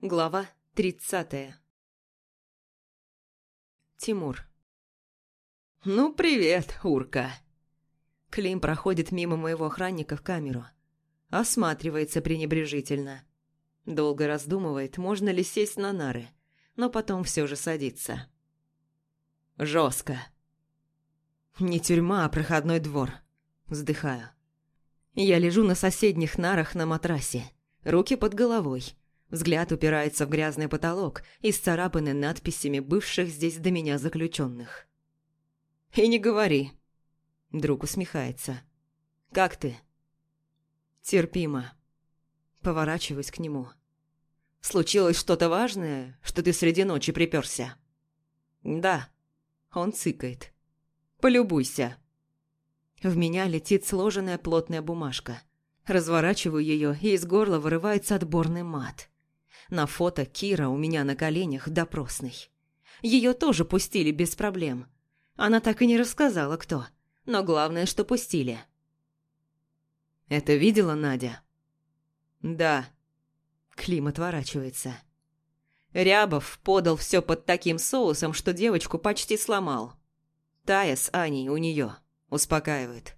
Глава 30. Тимур. «Ну, привет, Урка!» Клим проходит мимо моего охранника в камеру. Осматривается пренебрежительно. Долго раздумывает, можно ли сесть на нары, но потом все же садится. Жестко. Не тюрьма, а проходной двор. Вздыхаю. Я лежу на соседних нарах на матрасе, руки под головой. Взгляд упирается в грязный потолок, исцарапанный надписями бывших здесь до меня заключенных. «И не говори». Друг усмехается. «Как ты?» «Терпимо». Поворачиваюсь к нему. «Случилось что-то важное, что ты среди ночи припёрся?» «Да». Он цыкает. «Полюбуйся». В меня летит сложенная плотная бумажка. Разворачиваю ее, и из горла вырывается отборный мат. На фото Кира у меня на коленях в допросной. Ее тоже пустили без проблем. Она так и не рассказала, кто. Но главное, что пустили. «Это видела Надя?» «Да». Клим отворачивается. Рябов подал все под таким соусом, что девочку почти сломал. Тая с Аней у нее. Успокаивает.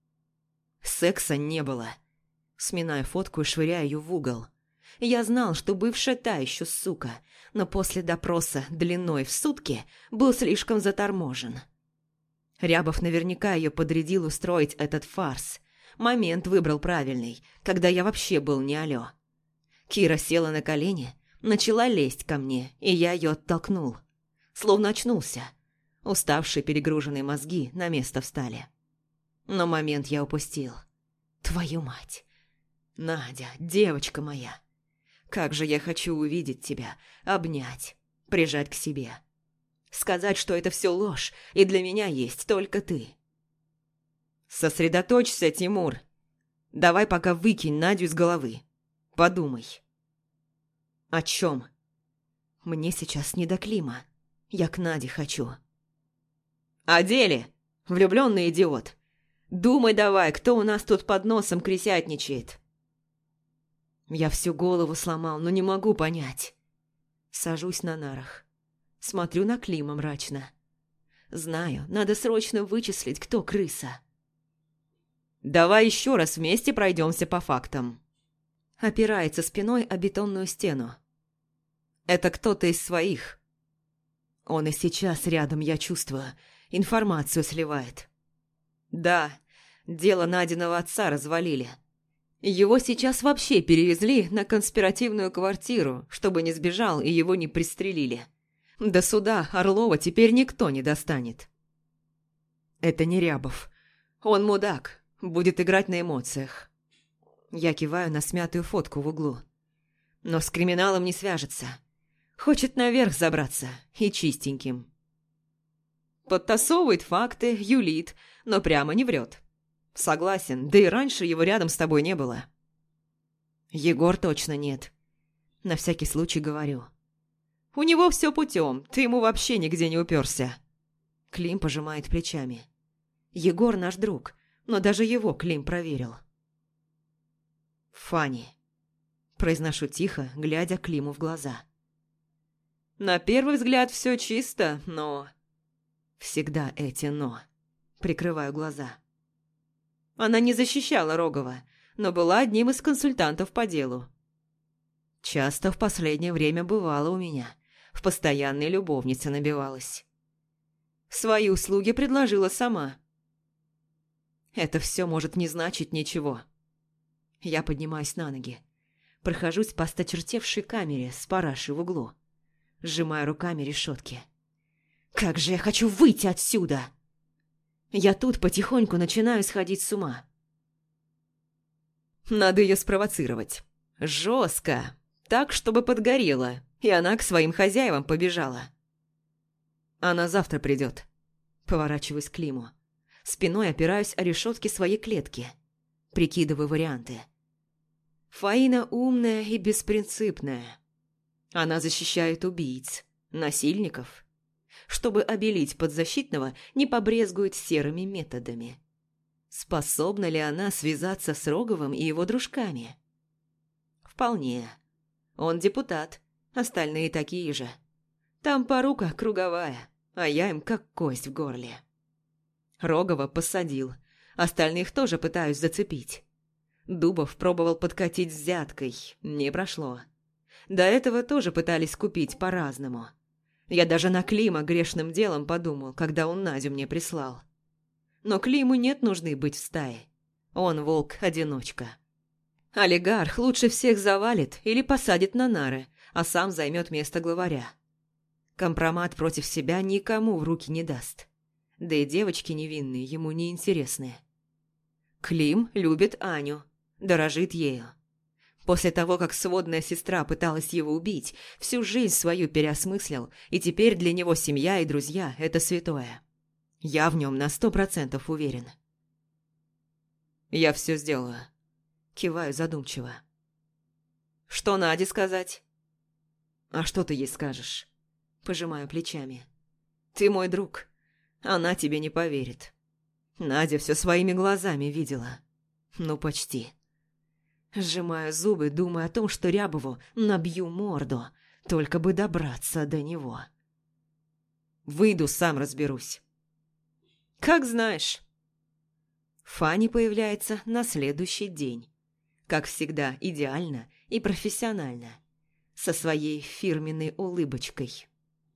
Секса не было. Сминаю фотку и швыряю ее в угол. Я знал, что бывшая та еще сука, но после допроса длиной в сутки был слишком заторможен. Рябов наверняка ее подрядил устроить этот фарс. Момент выбрал правильный, когда я вообще был не алё. Кира села на колени, начала лезть ко мне, и я ее оттолкнул. Словно очнулся. Уставшие перегруженные мозги на место встали. Но момент я упустил. Твою мать! Надя, девочка моя! Как же я хочу увидеть тебя, обнять, прижать к себе. Сказать, что это все ложь, и для меня есть только ты. Сосредоточься, Тимур. Давай пока выкинь Надю из головы. Подумай. О чем? Мне сейчас не до Клима. Я к Наде хочу. О деле, влюбленный идиот. Думай давай, кто у нас тут под носом крысятничает. Я всю голову сломал, но не могу понять. Сажусь на нарах. Смотрю на Клима мрачно. Знаю, надо срочно вычислить, кто крыса. Давай еще раз вместе пройдемся по фактам. Опирается спиной о бетонную стену. Это кто-то из своих. Он и сейчас рядом, я чувствую. Информацию сливает. Да, дело Надиного отца развалили. Его сейчас вообще перевезли на конспиративную квартиру, чтобы не сбежал и его не пристрелили. До суда Орлова теперь никто не достанет. Это не Рябов. Он мудак, будет играть на эмоциях. Я киваю на смятую фотку в углу. Но с криминалом не свяжется. Хочет наверх забраться и чистеньким. Подтасовывает факты, юлит, но прямо не врет. Согласен, да и раньше его рядом с тобой не было. Егор точно нет. На всякий случай говорю. У него все путем, ты ему вообще нигде не уперся. Клим пожимает плечами. Егор наш друг, но даже его Клим проверил. Фанни. Произношу тихо, глядя Климу в глаза. На первый взгляд все чисто, но... Всегда эти «но». Прикрываю глаза. Она не защищала Рогова, но была одним из консультантов по делу. Часто в последнее время бывало у меня. В постоянной любовнице набивалась. Свои услуги предложила сама. Это все может не значить ничего. Я поднимаюсь на ноги. Прохожусь по осточертевшей камере с парашей в углу. Сжимаю руками решетки. Как же я хочу выйти отсюда! Я тут потихоньку начинаю сходить с ума. Надо ее спровоцировать. Жестко. Так, чтобы подгорела, и она к своим хозяевам побежала. Она завтра придет. Поворачиваюсь к Климу. Спиной опираюсь о решетки своей клетки. Прикидываю варианты. Фаина умная и беспринципная. Она защищает убийц, насильников. Чтобы обелить подзащитного, не побрезгует серыми методами. Способна ли она связаться с Роговым и его дружками? Вполне. Он депутат, Остальные такие же. Там порука круговая, а я им как кость в горле. Рогова посадил, остальных тоже пытаюсь зацепить. Дубов пробовал подкатить взяткой, не прошло. До этого тоже пытались купить по-разному. Я даже на Клима грешным делом подумал, когда он Надю мне прислал. Но Климу нет нужды быть в стае. Он волк-одиночка. Олигарх лучше всех завалит или посадит на нары, а сам займет место главаря. Компромат против себя никому в руки не даст. Да и девочки невинные ему не интересны. Клим любит Аню, дорожит ею. После того, как сводная сестра пыталась его убить, всю жизнь свою переосмыслил, и теперь для него семья и друзья – это святое. Я в нем на 100% уверен. «Я все сделаю», – киваю задумчиво. «Что Наде сказать?» «А что ты ей скажешь?» – пожимаю плечами. «Ты мой друг. Она тебе не поверит. Надя все своими глазами видела. Ну, почти». Сжимаю зубы, думая о том, что Рябову набью морду, только бы добраться до него. «Выйду, сам разберусь». «Как знаешь». Фанни появляется на следующий день. Как всегда, идеально и профессионально. Со своей фирменной улыбочкой.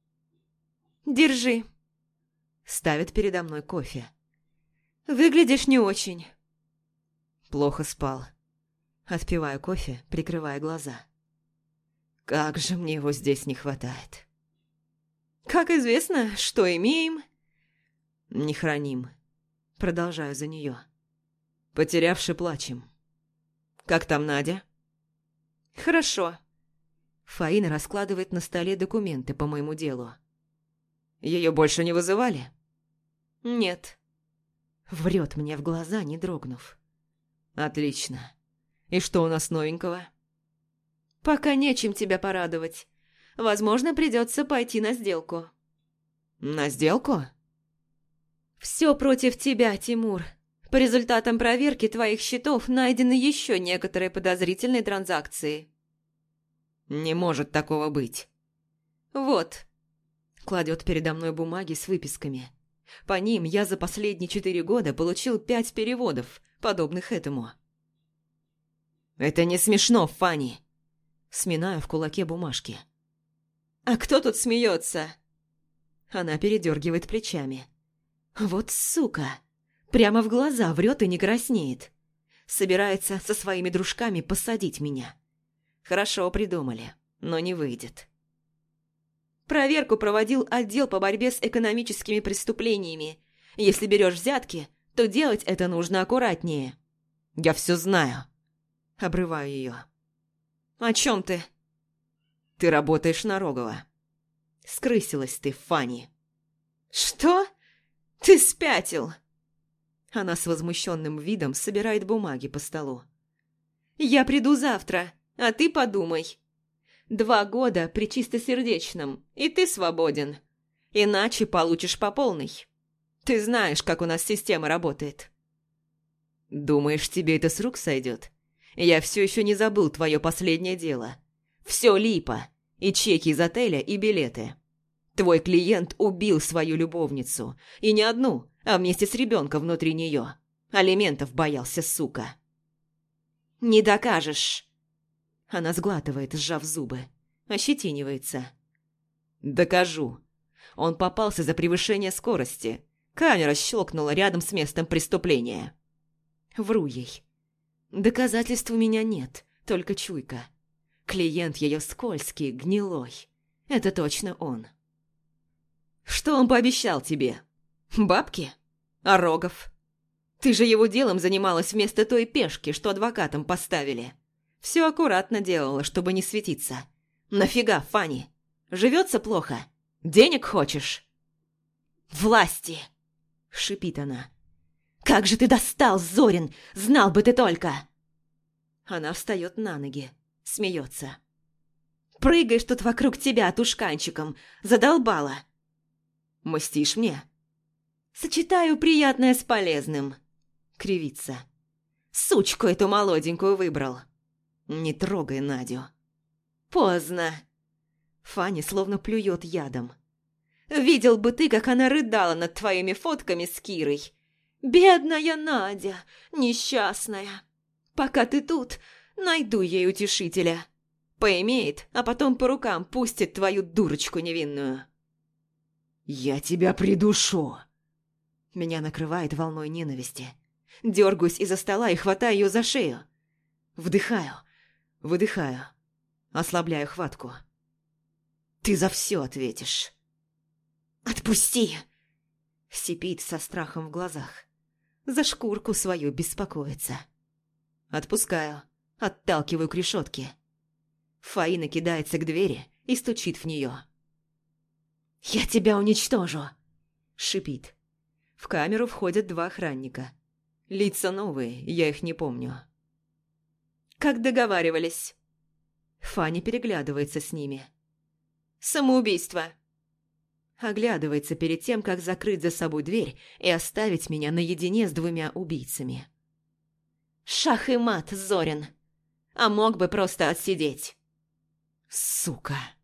«Держи». Ставит передо мной кофе. «Выглядишь не очень». Плохо спал. Отпиваю кофе, прикрывая глаза. Как же мне его здесь не хватает. «Как известно, что имеем...» «Не храним». Продолжаю за нее. «Потерявши, плачем». «Как там Надя?» «Хорошо». Фаина раскладывает на столе документы по моему делу. «Ее больше не вызывали?» «Нет». Врет мне в глаза, не дрогнув. «Отлично. И что у нас новенького?» «Пока нечем тебя порадовать. Возможно, придется пойти на сделку». «На сделку?» «Все против тебя, Тимур. По результатам проверки твоих счетов найдены еще некоторые подозрительные транзакции». «Не может такого быть». «Вот». Кладет передо мной бумаги с выписками. По ним я за последние 4 года получил 5 переводов, подобных этому. «Это не смешно, Фанни!» Сминаю в кулаке бумажки. «А кто тут смеется?» Она передергивает плечами. «Вот сука! Прямо в глаза врет и не краснеет. Собирается со своими дружками посадить меня. Хорошо придумали, но не выйдет». «Проверку проводил отдел по борьбе с экономическими преступлениями. Если берешь взятки, то делать это нужно аккуратнее». «Я все знаю». Обрываю ее. «О чем ты?» «Ты работаешь на Рогова». «Скрысилась ты, Фанни». «Что? Ты спятил?» Она с возмущенным видом собирает бумаги по столу. «Я приду завтра, а ты подумай. 2 года при чистосердечном, и ты свободен. Иначе получишь по полной. Ты знаешь, как у нас система работает». «Думаешь, тебе это с рук сойдет? Я все еще не забыл твое последнее дело. Все липа. И чеки из отеля, и билеты. Твой клиент убил свою любовницу. И не одну, а вместе с ребенком внутри нее. Алиментов боялся, сука». «Не докажешь». Она сглатывает, сжав зубы. Ощетинивается. «Докажу. Он попался за превышение скорости. Камера щелкнула рядом с местом преступления». Вру ей. Доказательств у меня нет, только чуйка. Клиент ее скользкий, гнилой. Это точно он. «Что он пообещал тебе? Бабки? А Рогов? Ты же его делом занималась вместо той пешки, что адвокатам поставили. Все аккуратно делала, чтобы не светиться. Нафига, Фанни? Живется плохо? Денег хочешь?» «Власти!» – шипит она. «Как же ты достал, Зорин! Знал бы ты только!» Она встает на ноги, смеется. «Прыгаешь тут вокруг тебя тушканчиком, задолбала!» «Мстишь мне?» «Сочетаю приятное с полезным!» Кривится. «Сучку эту молоденькую выбрал!» «Не трогай Надю!» «Поздно!» Фанни словно плюет ядом. «Видел бы ты, как она рыдала над твоими фотками с Кирой. Бедная Надя, несчастная. Пока ты тут, найду ей утешителя. Поимеет, а потом по рукам пустит твою дурочку невинную». «Я тебя придушу!» Меня накрывает волной ненависти. Дергаюсь из-за стола и хватаю ее за шею. Вдыхаю, выдыхаю, ослабляю хватку. «Ты за все ответишь». «Отпусти!» Сипит со страхом в глазах. За шкурку свою беспокоится. Отпускаю, отталкиваю к решетке. Фаина кидается к двери и стучит в нее. «Я тебя уничтожу!» Шипит. В камеру входят 2 охранника. Лица новые, я их не помню. «Как договаривались?» Фаня переглядывается с ними. «Самоубийство!» Оглядывается перед тем, как закрыть за собой дверь и оставить меня наедине с 2 убийцами. «Шах и мат, Зорин! А мог бы просто отсидеть!» «Сука!»